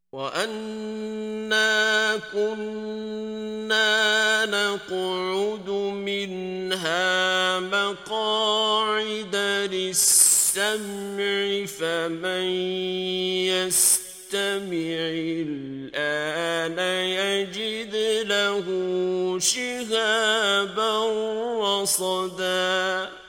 وَأَنَّا كُنَّا نَقْعُدُ مِنْهَا مَقَاعِدَ لِلسَّمْعِ فَمَن يَسْتَمِعِ الْآنَ يَجِدْ لَهُ شِهَابًا رَّصَدًا